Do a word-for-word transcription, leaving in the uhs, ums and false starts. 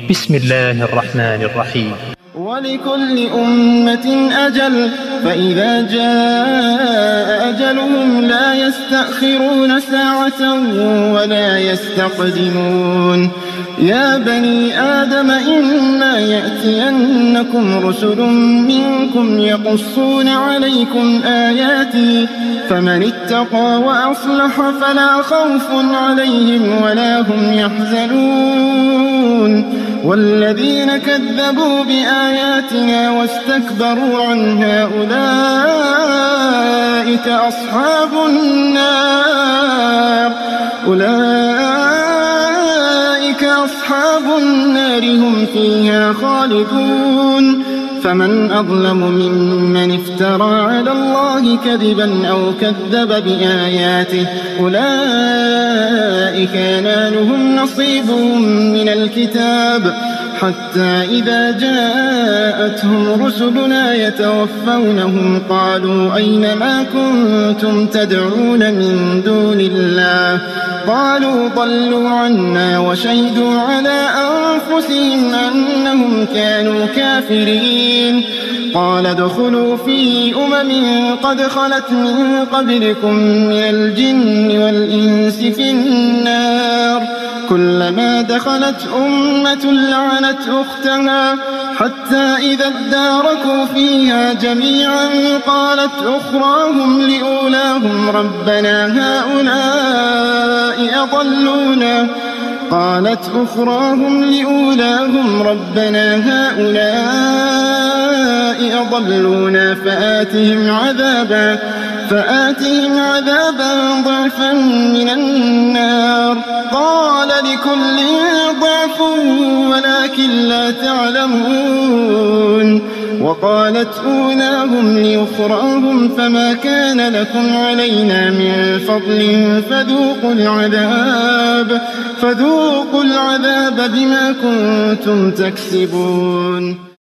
بسم الله الرحمن الرحيم. ولكل أمة أجل فإذا جاء أجلهم لا يستأخرون ساعة ولا يستقدمون. يا بني آدم إما يأتينكم رسل منكم يقصون عليكم آياتي فمن اتقى وأصلح فلا خوف عليهم ولا هم يحزنون. والذين كذبوا بآياتنا واستكبروا عنها أولئك أصحاب النار أولئك أصحاب النار هم فيها خالدون. فمن أظلم ممن افترى على الله كذبا أو كذب بآياته أولئك ينالهم نصيبهم من الكتاب حتى إذا جاءتهم رسلنا يتوفونهم قالوا أين ما كنتم تدعون من دون الله قالوا ضلوا عنا وشهدوا على أنفسهم أنهم كانوا كافرين. قال ادخلوا في أمم قد خلت من قبلكم من الجن والإنس في النار كلما دخلت أمة لعنت أختها حتى إذا اداركوا فيها جميعا قالت أخراهم لأولاهم ربنا هؤلاء أضلونا قالت أخراهم لأولاهم ربنا هؤلاء أضلونا فآتهم عذابا فآتهم عذابا ضعفا من النار قال لكل ضعف ولكن لا تعلمون. وقالت أولاهم لأخراهم فما كان لكم علينا من فضل فذوقوا العذاب فذوقوا العذاب بما كنتم تكسبون.